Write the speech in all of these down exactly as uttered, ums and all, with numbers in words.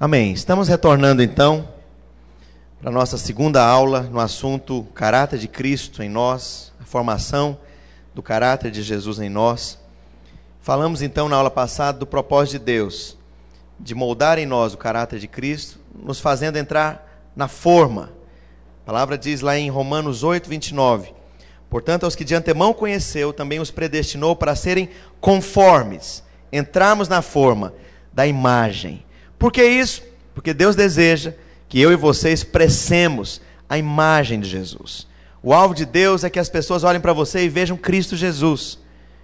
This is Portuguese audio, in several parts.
Amém. Estamos retornando então para a nossa segunda aula no assunto caráter de Cristo em nós, a formação do caráter de Jesus em nós. Falamos então na aula passada do propósito de Deus, de moldar em nós o caráter de Cristo, nos fazendo entrar na forma. A palavra diz lá em Romanos oito, vinte e nove, portanto, aos que de antemão conheceu, também os predestinou para serem conformes, entrarmos na forma da imagem. Por que isso? Porque Deus deseja que eu e você expressemos a imagem de Jesus. O alvo de Deus é que as pessoas olhem para você e vejam Cristo Jesus.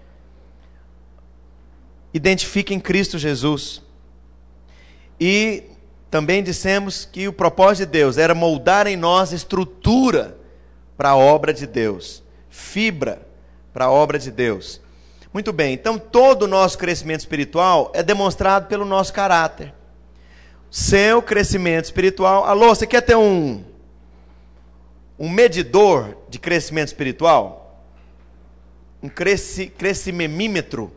Identifiquem Cristo Jesus. E também dissemos que o propósito de Deus era moldar em nós estrutura para a obra de Deus, fibra para a obra de Deus. Muito bem, então todo o nosso crescimento espiritual é demonstrado pelo nosso caráter. Seu crescimento espiritual. Alô, você quer ter um, um medidor de crescimento espiritual? Um cresci, crescimemímetro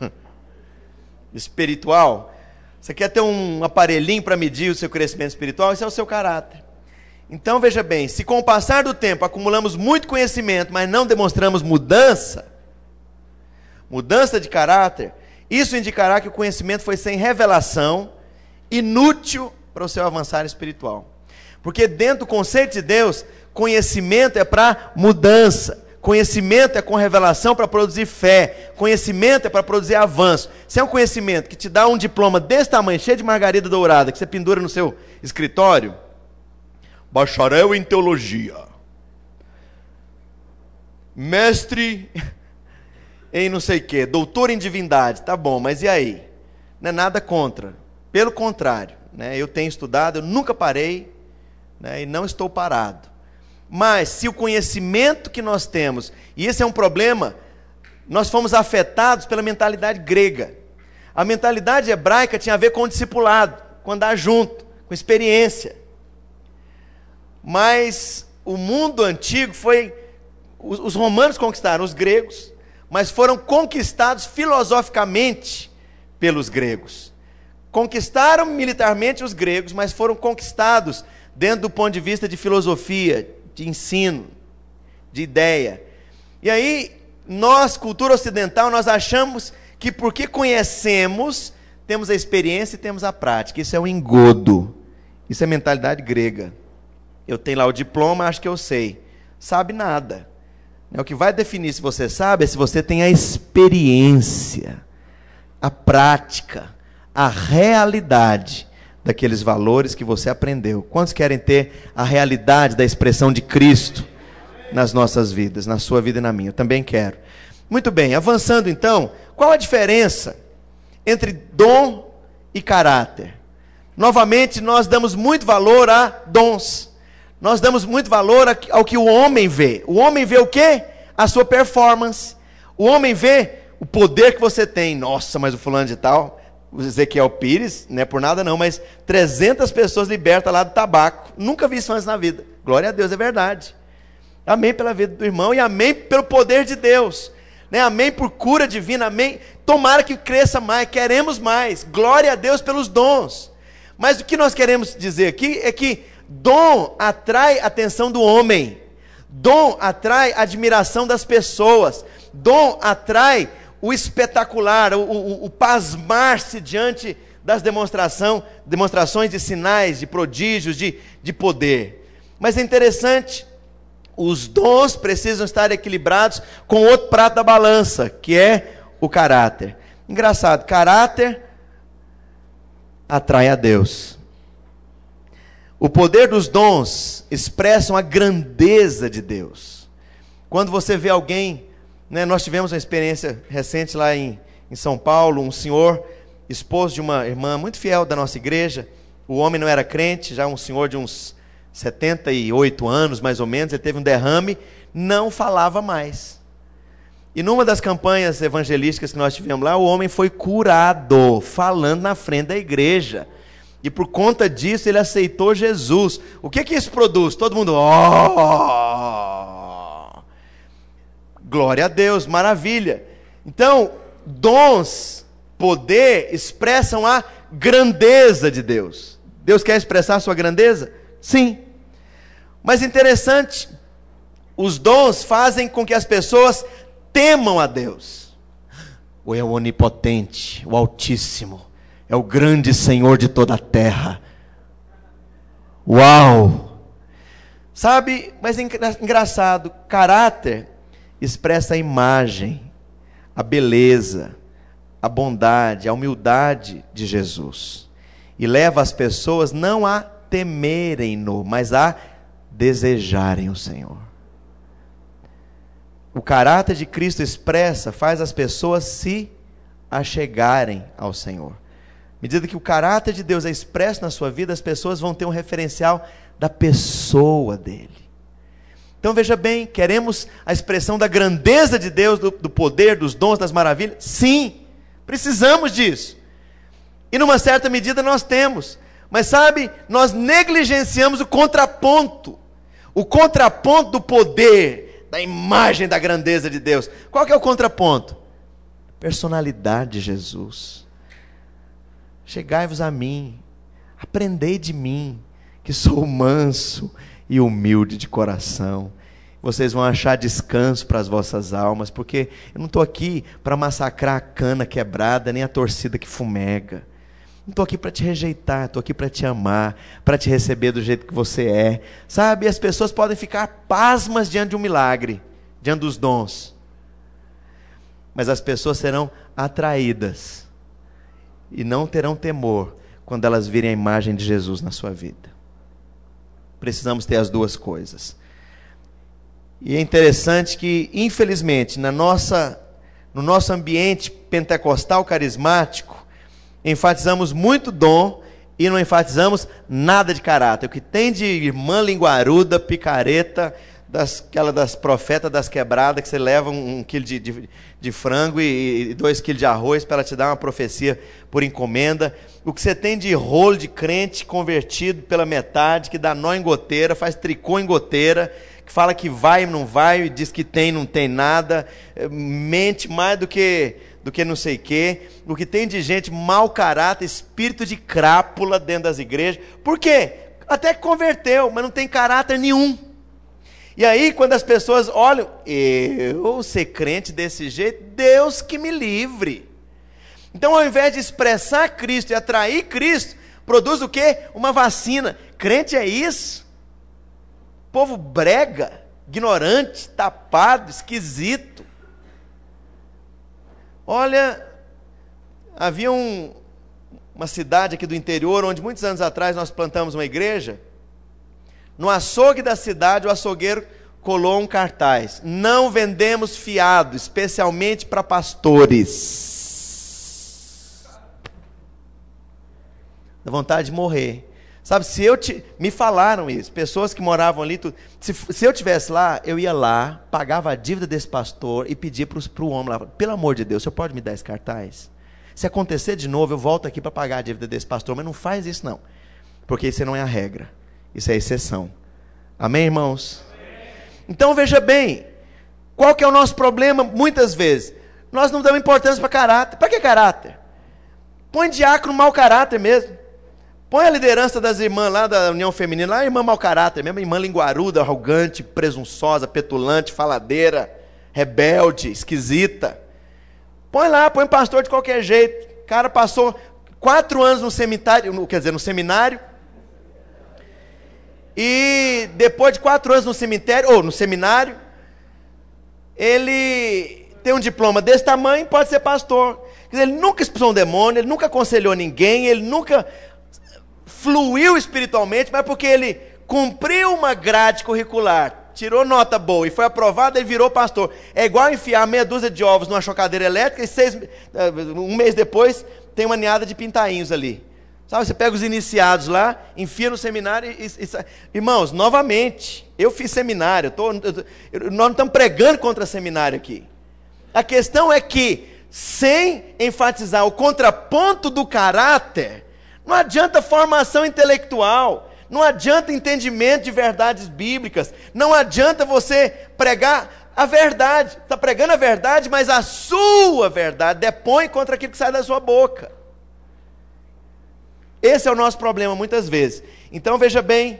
espiritual? Você quer ter um aparelhinho para medir o seu crescimento espiritual? Esse é o seu caráter. Então veja bem, se com o passar do tempo acumulamos muito conhecimento, mas não demonstramos mudança, mudança de caráter, isso indicará que o conhecimento foi sem revelação, inútil para o seu avançar espiritual. Porque dentro do conceito de Deus, conhecimento é para mudança, conhecimento é com revelação para produzir fé, conhecimento é para produzir avanço. Se é um conhecimento que te dá um diploma desse tamanho, cheio de margarida dourada, que você pendura no seu escritório, bacharel em teologia, mestre em não sei o que, doutor em divindade, tá bom, mas e aí? Não é nada contra. Pelo contrário, né, eu tenho estudado, eu nunca parei, né, e não estou parado. Mas se o conhecimento que nós temos, e esse é um problema, nós fomos afetados pela mentalidade grega. A mentalidade hebraica tinha a ver com o discipulado, com andar junto, com experiência. Mas o mundo antigo foi, os, os romanos conquistaram os gregos, mas foram conquistados filosoficamente pelos gregos. Conquistaram militarmente os gregos, mas foram conquistados dentro do ponto de vista de filosofia, de ensino, de ideia. E aí, nós, cultura ocidental, nós achamos que porque conhecemos, temos a experiência e temos a prática. Isso é um engodo. Isso é mentalidade grega. Eu tenho lá o diploma, acho que eu sei. Sabe nada. O que vai definir se você sabe é se você tem a experiência, a prática, a realidade daqueles valores que você aprendeu. Quantos querem ter a realidade da expressão de Cristo nas nossas vidas, na sua vida e na minha? Eu também quero. Muito bem, avançando então, qual a diferença entre dom e caráter? Novamente, nós damos muito valor a dons. Nós damos muito valor ao que o homem vê. O homem vê o quê? A sua performance. O homem vê o poder que você tem. Nossa, mas o fulano de tal, o Ezequiel Pires, não é por nada não, mas trezentas pessoas libertas lá do tabaco. Nunca vi isso antes na vida. Glória a Deus, é verdade. Amém pela vida do irmão e amém pelo poder de Deus. Né? Amém por cura divina, amém. Tomara que cresça mais, queremos mais. Glória a Deus pelos dons. Mas o que nós queremos dizer aqui é que dom atrai a atenção do homem. Dom atrai a admiração das pessoas. Dom atrai o espetacular, o, o, o pasmar-se diante das demonstração, demonstrações de sinais, de prodígios, de, de poder. Mas é interessante, os dons precisam estar equilibrados com o outro prato da balança, que é o caráter. Engraçado, caráter atrai a Deus. O poder dos dons expressam a grandeza de Deus. Quando você vê alguém, né, nós tivemos uma experiência recente lá em, em São Paulo, um senhor, esposo de uma irmã muito fiel da nossa igreja, o homem não era crente, já um senhor de uns setenta e oito anos, mais ou menos, ele teve um derrame, não falava mais. E numa das campanhas evangelísticas que nós tivemos lá, o homem foi curado, falando na frente da igreja. E por conta disso ele aceitou Jesus. O que que isso produz? Todo mundo, oh! Glória a Deus, maravilha. Então, dons, poder, expressam a grandeza de Deus. Deus quer expressar a sua grandeza? Sim. Mas interessante, os dons fazem com que as pessoas temam a Deus. O é o onipotente, o Altíssimo, é o grande Senhor de toda a terra. Uau! Sabe, mas é engraçado, caráter expressa a imagem, a beleza, a bondade, a humildade de Jesus. E leva as pessoas não a temerem-no, mas a desejarem o Senhor. O caráter de Cristo expressa, faz as pessoas se achegarem ao Senhor. À medida que o caráter de Deus é expresso na sua vida, as pessoas vão ter um referencial da pessoa dele. Então veja bem, queremos a expressão da grandeza de Deus, do, do poder, dos dons, das maravilhas? Sim, precisamos disso. E numa certa medida nós temos. Mas sabe, nós negligenciamos o contraponto. O contraponto do poder, da imagem da grandeza de Deus. Qual que é o contraponto? Personalidade de Jesus. Chegai-vos a mim, aprendei de mim, que sou manso e humilde de coração. Vocês vão achar descanso para as vossas almas, porque eu não estou aqui para massacrar a cana quebrada, nem a torcida que fumega. Não estou aqui para te rejeitar, estou aqui para te amar, para te receber do jeito que você é. Sabe, as pessoas podem ficar pasmas diante de um milagre, diante dos dons. Mas as pessoas serão atraídas e não terão temor quando elas virem a imagem de Jesus na sua vida. Precisamos ter as duas coisas. E é interessante que, infelizmente, na nossa, no nosso ambiente pentecostal carismático, enfatizamos muito dom e não enfatizamos nada de caráter. O que tem de irmã linguaruda, picareta, das, aquela das profetas das quebradas, que você leva um, um quilo de, de, de frango e, e dois quilos de arroz para ela te dar uma profecia por encomenda. O que você tem de rolo de crente convertido pela metade, que dá nó em goteira, faz tricô em goteira, que fala que vai e não vai, diz que tem não tem nada, mente mais do que, do que não sei o quê. O que tem de gente mau caráter, espírito de crápula dentro das igrejas. Por quê? Até que converteu, mas não tem caráter nenhum. E aí, quando as pessoas olham, eu ser crente desse jeito, Deus que me livre. Então, ao invés de expressar Cristo e atrair Cristo, produz o quê? Uma vacina. Crente é isso? Povo brega, ignorante, tapado, esquisito. Olha, havia um, uma cidade aqui do interior, onde muitos anos atrás nós plantamos uma igreja. No açougue da cidade, o açougueiro colou um cartaz: não vendemos fiado, especialmente para pastores. Dá vontade de morrer. Sabe, se eu te, me falaram isso, pessoas que moravam ali, tudo, se, se eu tivesse lá, eu ia lá, pagava a dívida desse pastor e pedia para o homem lá: pelo amor de Deus, o senhor pode me dar esse cartaz? Se acontecer de novo, eu volto aqui para pagar a dívida desse pastor, mas não faz isso não, porque isso não é a regra. Isso é exceção. Amém, irmãos? Amém. Então veja bem, qual que é o nosso problema muitas vezes? Nós não damos importância para caráter. Para que caráter? Põe diácono mau caráter mesmo. Põe a liderança das irmãs lá da União Feminina, lá, irmã mau caráter mesmo, irmã linguaruda, arrogante, presunçosa, petulante, faladeira, rebelde, esquisita. Põe lá, põe pastor de qualquer jeito. O cara passou quatro anos no seminário, quer dizer, no seminário, e depois de quatro anos no cemitério, ou no seminário, ele tem um diploma desse tamanho, pode ser pastor. Quer dizer, ele nunca expulsou um demônio, ele nunca aconselhou ninguém, ele nunca fluiu espiritualmente, mas porque ele cumpriu uma grade curricular, tirou nota boa e foi aprovado, ele virou pastor. É igual enfiar meia dúzia de ovos numa chocadeira elétrica e seis, um mês depois tem uma ninhada de pintainhos ali. Sabe, você pega os iniciados lá, enfia no seminário e, e, e irmãos, novamente, eu fiz seminário, eu tô, eu, eu, nós não estamos pregando contra seminário aqui. A questão é que, sem enfatizar o contraponto do caráter, não adianta formação intelectual, não adianta entendimento de verdades bíblicas, não adianta você pregar a verdade. Está pregando a verdade, mas a sua verdade depõe contra aquilo que sai da sua boca. Esse é o nosso problema muitas vezes. Então veja bem,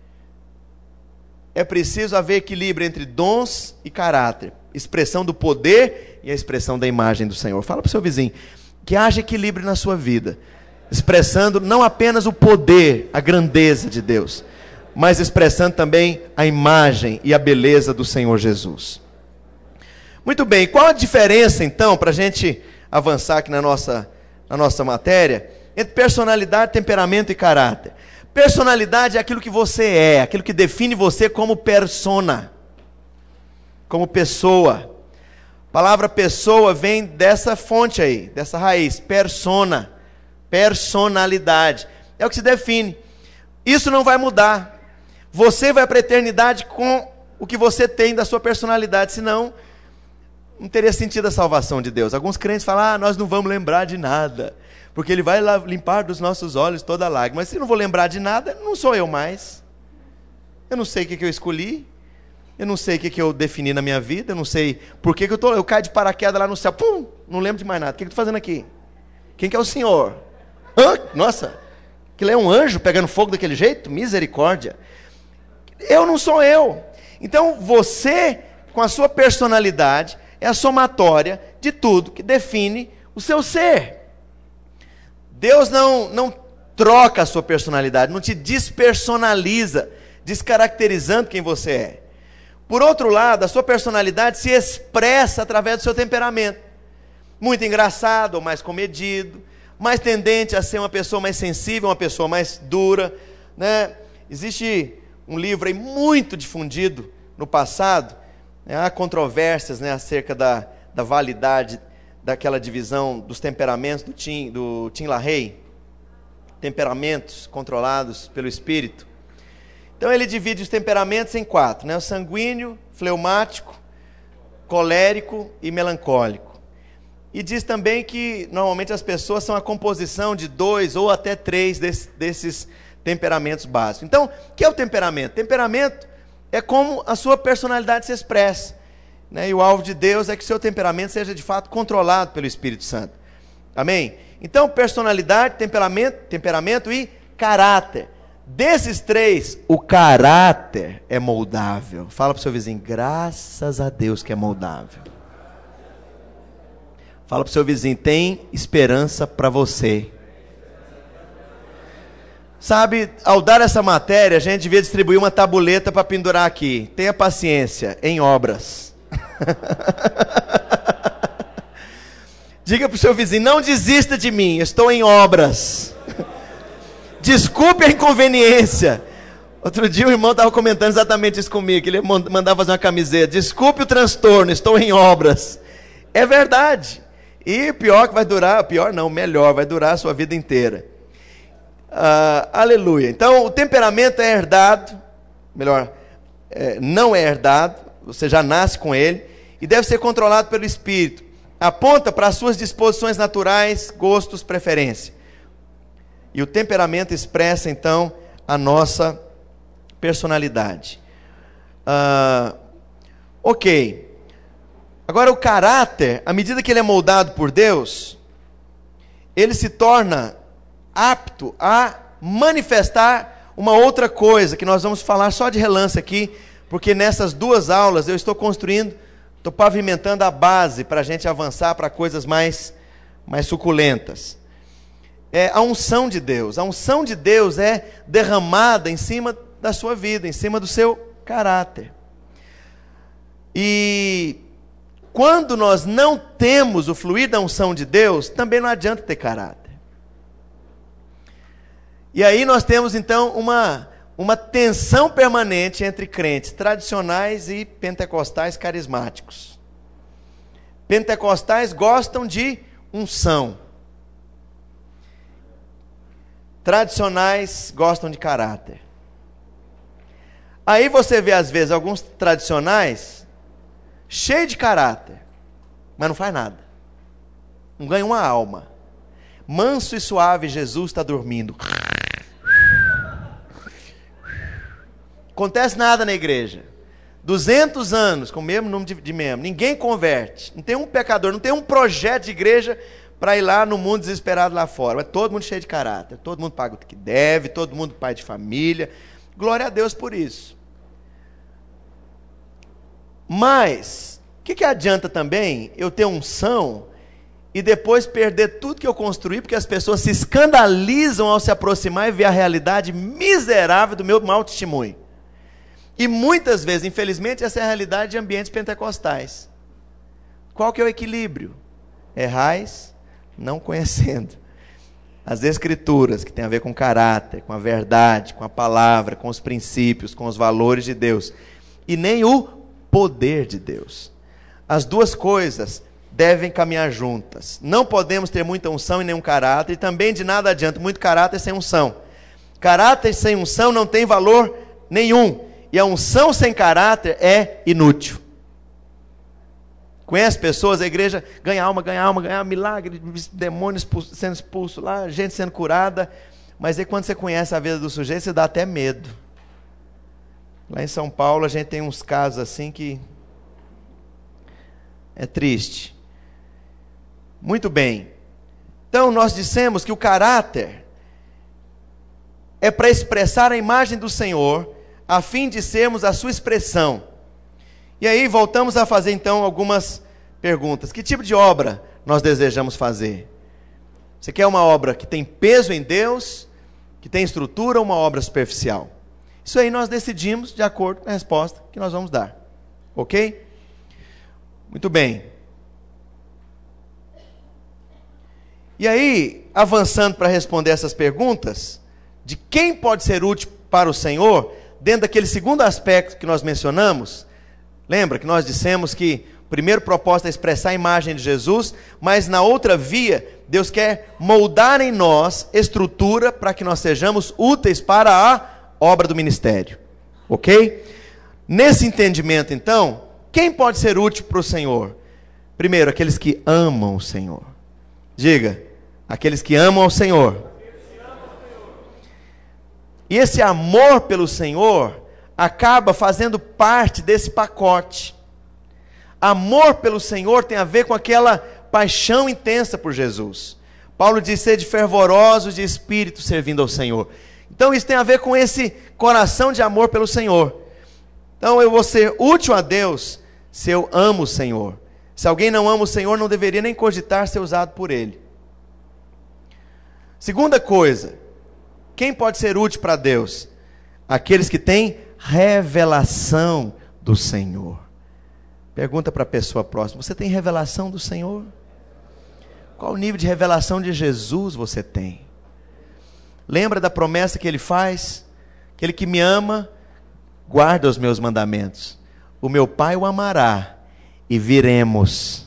é preciso haver equilíbrio entre dons e caráter, expressão do poder e a expressão da imagem do Senhor. Fala para o seu vizinho, que haja equilíbrio na sua vida, expressando não apenas o poder, a grandeza de Deus, mas expressando também a imagem e a beleza do Senhor Jesus. Muito bem, qual a diferença então, para a gente avançar aqui na nossa, na nossa matéria, entre personalidade, temperamento e caráter? Personalidade é aquilo que você é, aquilo que define você como persona, como pessoa. A palavra pessoa vem dessa fonte aí, dessa raiz, persona, personalidade. É o que se define. Isso não vai mudar. Você vai para a eternidade com o que você tem da sua personalidade, senão não teria sentido a salvação de Deus. Alguns crentes falam, ah, nós não vamos lembrar de nada, porque Ele vai limpar dos nossos olhos toda lágrima. Mas se eu não vou lembrar de nada, não sou eu mais. Eu não sei o que, que eu escolhi, eu não sei o que, que eu defini na minha vida, eu não sei por que, que eu, tô, eu caio de paraquedas lá no céu, pum, não lembro de mais nada. O que, que eu estou fazendo aqui? Quem que é o Senhor? Hã? Nossa, aquilo é um anjo pegando fogo daquele jeito? Misericórdia. Eu não sou eu. Então você, com a sua personalidade, é a somatória de tudo que define o seu ser. Deus não, não troca a sua personalidade, não te despersonaliza, descaracterizando quem você é. Por outro lado, a sua personalidade se expressa através do seu temperamento. Muito engraçado ou mais comedido, mais tendente a ser uma pessoa mais sensível, uma pessoa mais dura, né? Existe um livro aí muito difundido no passado, né? Há controvérsias, né, acerca da, da validade daquela divisão dos temperamentos do Tim, do Tim LaHaye, temperamentos controlados pelo Espírito. Então ele divide os temperamentos em quatro, né? O sanguíneo, fleumático, colérico e melancólico. E diz também que normalmente as pessoas são a composição de dois ou até três desse, desses temperamentos básicos. Então, o que é o temperamento? Temperamento é como a sua personalidade se expressa, né? E o alvo de Deus é que o seu temperamento seja de fato controlado pelo Espírito Santo. Amém? Então, personalidade, temperamento, temperamento e caráter. Desses três, o caráter é moldável. Fala para o seu vizinho, graças a Deus que é moldável. Fala para o seu vizinho, tem esperança para você. Sabe, ao dar essa matéria, a gente devia distribuir uma tabuleta para pendurar aqui. Tenha paciência, em obras. Diga para o seu vizinho, não desista de mim, estou em obras. Desculpe a inconveniência. Outro dia o irmão estava comentando exatamente isso comigo, que ele mandava fazer uma camiseta. Desculpe o transtorno, estou em obras. É verdade. E pior que vai durar, pior não, melhor, vai durar a sua vida inteira. Ah, aleluia. Então o temperamento é herdado, melhor, é, não é herdado, você já nasce com ele, e deve ser controlado pelo Espírito. Aponta para as suas disposições naturais, gostos, preferência. E o temperamento expressa então a nossa personalidade. Ah, ok. Agora o caráter, à medida que ele é moldado por Deus, ele se torna apto a manifestar uma outra coisa, que nós vamos falar só de relance aqui, porque nessas duas aulas eu estou construindo, estou pavimentando a base para a gente avançar para coisas mais, mais suculentas. É a unção de Deus. A unção de Deus é derramada em cima da sua vida, em cima do seu caráter. E quando nós não temos o fluir da unção de Deus, também não adianta ter caráter. E aí nós temos então uma, uma tensão permanente entre crentes tradicionais e pentecostais carismáticos. Pentecostais gostam de unção. Tradicionais gostam de caráter. Aí você vê às vezes alguns tradicionais cheios de caráter, mas não faz nada. Não ganha uma alma. Manso e suave, Jesus está dormindo. Acontece nada na igreja. duzentos anos com o mesmo número de, de membros. Ninguém converte. Não tem um pecador, não tem um projeto de igreja para ir lá no mundo desesperado lá fora. Mas todo mundo cheio de caráter, todo mundo paga o que deve, todo mundo pai de família. Glória a Deus por isso. Mas, o que, que adianta também eu ter unção e depois perder tudo que eu construí, porque as pessoas se escandalizam ao se aproximar e ver a realidade miserável do meu mau testemunho. E muitas vezes, infelizmente, essa é a realidade de ambientes pentecostais. Qual que é o equilíbrio? Errais não conhecendo as Escrituras, que tem a ver com caráter, com a verdade, com a palavra, com os princípios, com os valores de Deus, e nem o poder de Deus. As duas coisas devem caminhar juntas. Não podemos ter muita unção e nenhum caráter, e também de nada adianta muito caráter sem unção. Caráter sem unção não tem valor nenhum, e a unção sem caráter é inútil. Conhece pessoas, a igreja ganha alma, ganha alma, ganha milagre, demônios sendo expulsos lá, gente sendo curada, mas aí quando você conhece a vida do sujeito, você dá até medo. Lá em São Paulo a gente tem uns casos assim que é triste. Muito bem. Então nós dissemos que o caráter é para expressar a imagem do Senhor, a fim de sermos a sua expressão. E aí voltamos a fazer então algumas perguntas. Que tipo de obra nós desejamos fazer? Você quer uma obra que tem peso em Deus, que tem estrutura, ou uma obra superficial? Isso aí nós decidimos de acordo com a resposta que nós vamos dar. Ok? Muito bem. E aí, avançando para responder essas perguntas, de quem pode ser útil para o Senhor, dentro daquele segundo aspecto que nós mencionamos, lembra que nós dissemos que o primeiro propósito é expressar a imagem de Jesus, mas na outra via, Deus quer moldar em nós estrutura para que nós sejamos úteis para a obra do ministério. Ok? Nesse entendimento, então, quem pode ser útil para o Senhor? Primeiro, aqueles que amam o Senhor. Diga, aqueles que amam ao Senhor. E esse amor pelo Senhor acaba fazendo parte desse pacote. Amor pelo Senhor tem a ver com aquela paixão intensa por Jesus. Paulo diz: sede fervorosos de espírito servindo ao Senhor. Então isso tem a ver com esse coração de amor pelo Senhor. Então eu vou ser útil a Deus se eu amo o Senhor. Se alguém não ama o Senhor, não deveria nem cogitar ser usado por Ele. Segunda coisa, quem pode ser útil para Deus? Aqueles que têm revelação do Senhor. Pergunta para a pessoa próxima: você tem revelação do Senhor? Qual o nível de revelação de Jesus você tem? Lembra da promessa que Ele faz? Aquele que me ama, guarda os meus mandamentos. O meu Pai o amará, e viremos,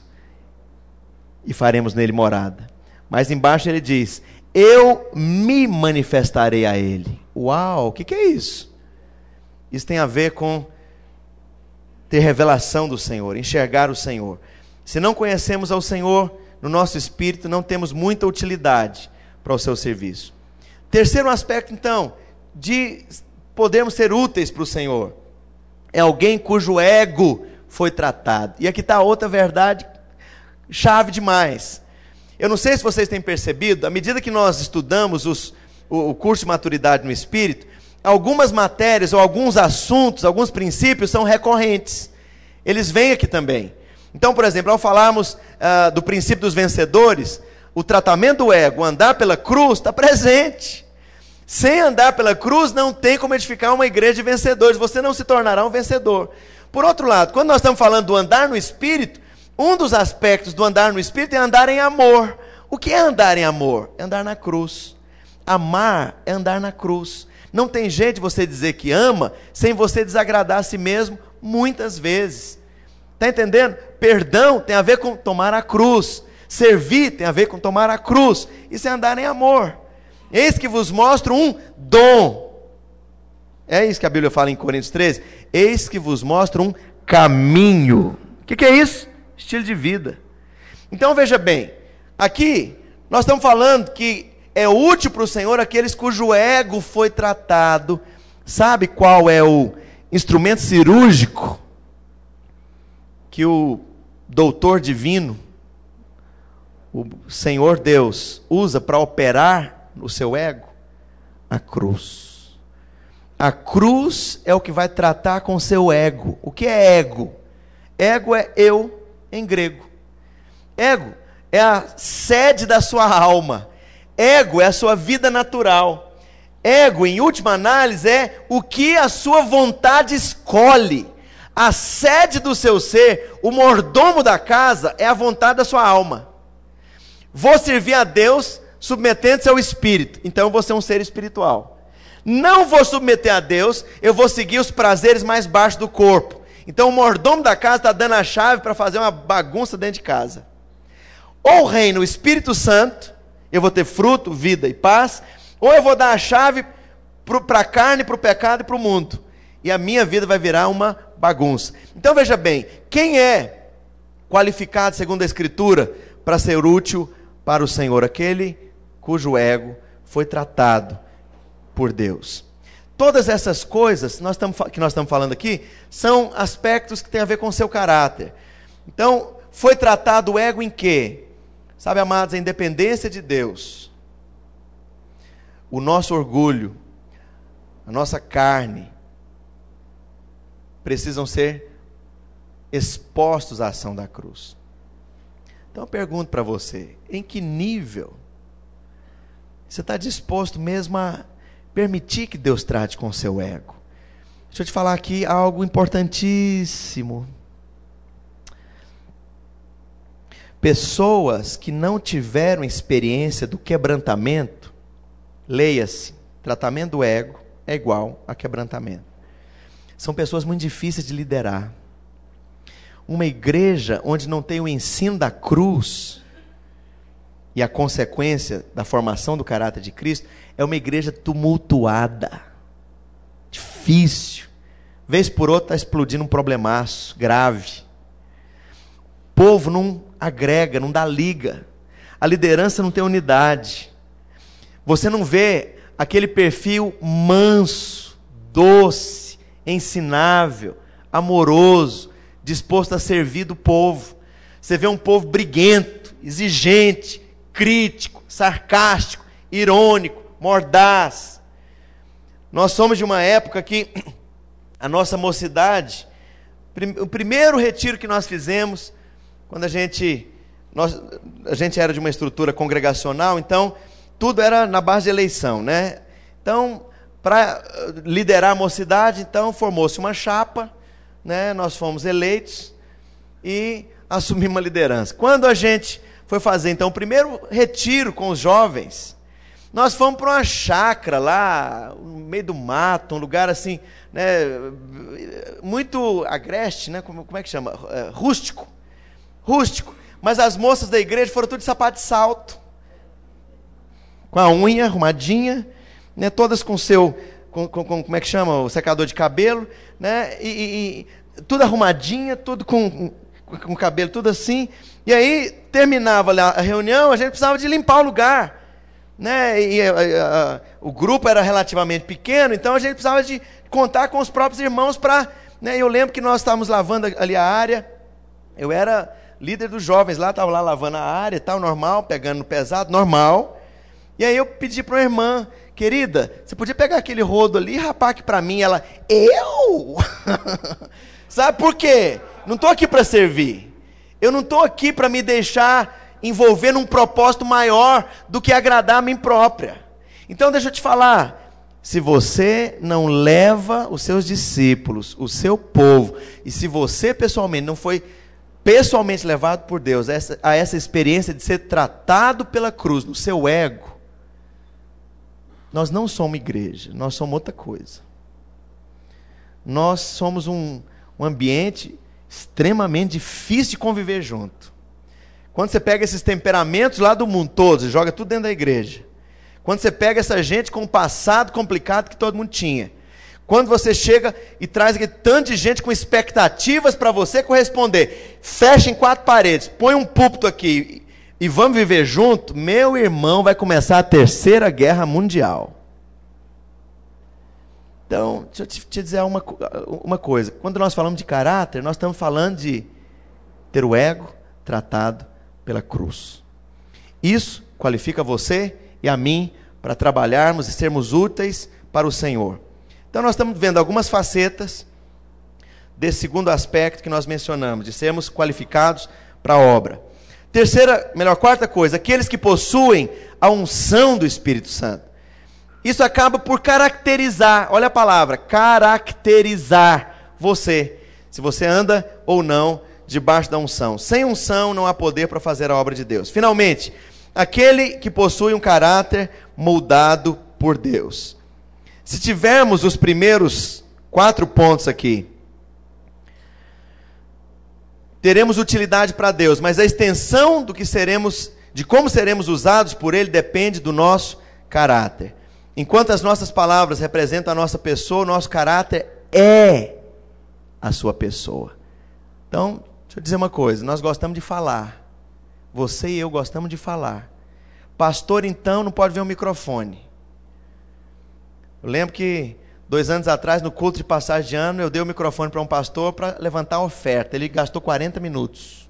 e faremos nele morada. Mas embaixo ele diz: eu me manifestarei a Ele. Uau, o que, que é isso? Isso tem a ver com ter revelação do Senhor, enxergar o Senhor. Se não conhecemos ao Senhor no nosso espírito, não temos muita utilidade para o seu serviço. Terceiro aspecto, então, de podermos ser úteis para o Senhor, é alguém cujo ego foi tratado. E aqui está outra verdade, chave demais. Eu não sei se vocês têm percebido, à medida que nós estudamos os, o, o curso de maturidade no Espírito, algumas matérias ou alguns assuntos, alguns princípios são recorrentes. Eles vêm aqui também. Então, por exemplo, ao falarmos ah, do princípio dos vencedores, o tratamento do ego, andar pela cruz, está presente. Sem andar pela cruz, não tem como edificar uma igreja de vencedores. Você não se tornará um vencedor. Por outro lado, quando nós estamos falando do andar no Espírito, um dos aspectos do andar no Espírito é andar em amor. O que é andar em amor? É andar na cruz. Amar é andar na cruz. Não tem jeito de você dizer que ama sem você desagradar a si mesmo muitas vezes. Está entendendo? Perdão tem a ver com tomar a cruz. Servir tem a ver com tomar a cruz. Isso é andar em amor. Eis que vos mostro um dom. É isso que a Bíblia fala em Coríntios treze. Eis que vos mostro um caminho. O que, que é isso? Estilo de vida. Então veja bem, aqui nós estamos falando que é útil para o Senhor aqueles cujo ego foi tratado. Sabe qual é o instrumento cirúrgico que o doutor divino, o Senhor Deus usa para operar o seu ego? A cruz. A cruz é o que vai tratar com o seu ego. O que é ego? Ego é eu em grego. Ego é a sede da sua alma. Ego é a sua vida natural. Ego, em última análise, é o que a sua vontade escolhe. A sede do seu ser, o mordomo da casa, é a vontade da sua alma. Vou servir a Deus submetendo-se ao Espírito. Então eu vou ser um ser espiritual. Não vou submeter a Deus, eu vou seguir os prazeres mais baixos do corpo. Então o mordomo da casa está dando a chave para fazer uma bagunça dentro de casa. Ou reina o Espírito Santo, eu vou ter fruto, vida e paz, ou eu vou dar a chave para a carne, para o pecado e para o mundo. E a minha vida vai virar uma bagunça. Então veja bem, quem é qualificado segundo a Escritura para ser útil para o Senhor? Aquele cujo ego foi tratado por Deus. Todas essas coisas nós estamos, que nós estamos falando aqui, são aspectos que têm a ver com o seu caráter. Então, foi tratado o ego em quê? Sabe, amados, a independência de Deus, o nosso orgulho, a nossa carne, precisam ser expostos à ação da cruz. Então eu pergunto para você, em que nível você está disposto mesmo a permitir que Deus trate com o seu ego? Deixa eu te falar aqui algo importantíssimo. Pessoas que não tiveram experiência do quebrantamento, leia-se, tratamento do ego é igual a quebrantamento. São pessoas muito difíceis de liderar. Uma igreja onde não tem o ensino da cruz e a consequência da formação do caráter de Cristo, é uma igreja tumultuada, difícil. Vez por outra está explodindo um problemaço grave. O povo não agrega, não dá liga. A liderança não tem unidade. Você não vê aquele perfil manso, doce, ensinável, amoroso, disposto a servir do povo. Você vê um povo briguento, exigente, crítico, sarcástico, irônico, mordaz. Nós somos de uma época que a nossa mocidade, o primeiro retiro que nós fizemos, quando a gente, nós, a gente era de uma estrutura congregacional, então tudo era na base de eleição, né? Então, para liderar a mocidade, então formou-se uma chapa, né? Nós fomos eleitos e assumimos uma liderança. Quando a gente foi fazer então o primeiro retiro com os jovens, nós fomos para uma chácara lá, no meio do mato, um lugar assim, né, muito agreste, né, como, como é que chama? É, rústico, rústico, mas as moças da igreja foram tudo de sapato de salto, com a unha arrumadinha, né, todas com seu, com, com, com, como é que chama? O secador de cabelo, né, e, e, e tudo arrumadinha, tudo com, com, com o cabelo, tudo assim. E aí, terminava a reunião, a gente precisava de limpar o lugar, né? E a, a, a, o grupo era relativamente pequeno, então a gente precisava de contar com os próprios irmãos para... Né? Eu lembro que nós estávamos lavando ali a área, eu era líder dos jovens lá, estava lá lavando a área e tal, normal, pegando no pesado, normal. E aí eu pedi para uma irmã, querida, você podia pegar aquele rodo ali e rapar aqui para mim? Ela, eu? Sabe por quê? Não estou aqui para servir. Eu não estou aqui para me deixar envolver num propósito maior do que agradar a mim própria. Então deixa eu te falar, se você não leva os seus discípulos, o seu povo, e se você pessoalmente não foi pessoalmente levado por Deus a essa, a essa experiência de ser tratado pela cruz no seu ego, nós não somos igreja, nós somos outra coisa. Nós somos um, um ambiente extremamente difícil de conviver junto. Quando você pega esses temperamentos lá do mundo todos e joga tudo dentro da igreja, quando você pega essa gente com um passado complicado que todo mundo tinha, quando você chega e traz aquele tanto de gente com expectativas para você corresponder, fecha em quatro paredes, põe um púlpito aqui e vamos viver junto, meu irmão, vai começar a terceira guerra mundial. Então, deixa eu te, te dizer uma, uma coisa. Quando nós falamos de caráter, nós estamos falando de ter o ego tratado pela cruz. Isso qualifica você e a mim para trabalharmos e sermos úteis para o Senhor. Então nós estamos vendo algumas facetas desse segundo aspecto que nós mencionamos, de sermos qualificados para a obra. Terceira, melhor, quarta coisa, aqueles que possuem a unção do Espírito Santo. Isso acaba por caracterizar, olha a palavra, caracterizar você, se você anda ou não debaixo da unção. Sem unção não há poder para fazer a obra de Deus. Finalmente, aquele que possui um caráter moldado por Deus. Se tivermos os primeiros quatro pontos aqui, teremos utilidade para Deus, mas a extensão do que seremos, de como seremos usados por Ele, depende do nosso caráter. Enquanto as nossas palavras representam a nossa pessoa, o nosso caráter é a sua pessoa. Então, deixa eu dizer uma coisa, nós gostamos de falar. Você e eu gostamos de falar. Pastor, então, não pode ver o microfone. Eu lembro que dois anos atrás, no culto de passagem de ano, eu dei o microfone para um pastor para levantar a oferta. Ele gastou quarenta minutos.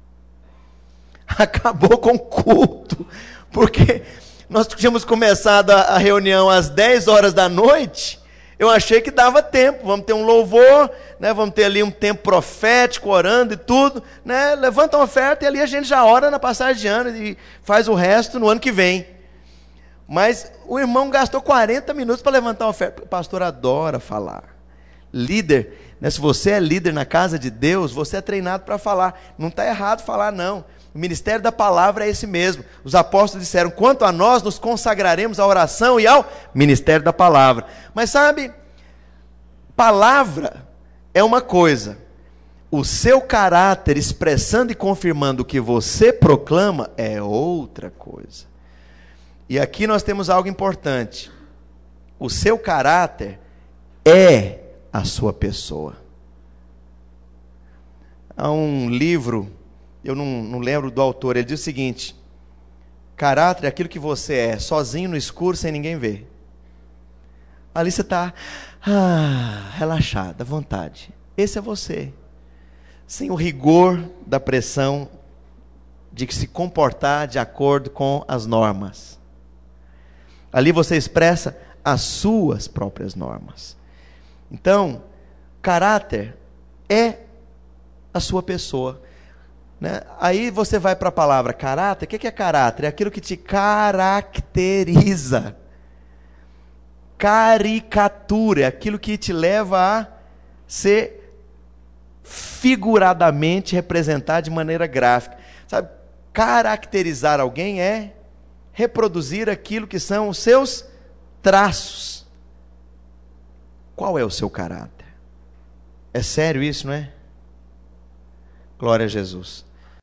Acabou com o culto, porque nós tínhamos começado a, a reunião às dez horas da noite. Eu achei que dava tempo, vamos ter um louvor, né, vamos ter ali um tempo profético, orando e tudo, né, levanta a oferta e ali a gente já ora na passagem de ano e faz o resto no ano que vem. Mas o irmão gastou quarenta minutos para levantar a oferta. O pastor adora falar. Líder, né, se você é líder na casa de Deus, você é treinado para falar. Não está errado falar, não. O ministério da palavra é esse mesmo. Os apóstolos disseram, quanto a nós, nos consagraremos à oração e ao ministério da palavra. Mas sabe, palavra é uma coisa. O seu caráter expressando e confirmando o que você proclama é outra coisa. E aqui nós temos algo importante. O seu caráter é a sua pessoa. Há um livro, eu não, não lembro do autor, ele diz o seguinte: caráter é aquilo que você é, sozinho no escuro, sem ninguém ver. Ali você está ah, relaxado, à vontade. Esse é você. Sem o rigor da pressão de se comportar de acordo com as normas. Ali você expressa as suas próprias normas. Então, caráter é a sua pessoa, né? Aí você vai para a palavra caráter. O que é caráter? É aquilo que te caracteriza. Caricatura é aquilo que te leva a ser figuradamente representado de maneira gráfica. Sabe, caracterizar alguém é reproduzir aquilo que são os seus traços. Qual é o seu caráter? É sério isso, não é? Glória a Jesus.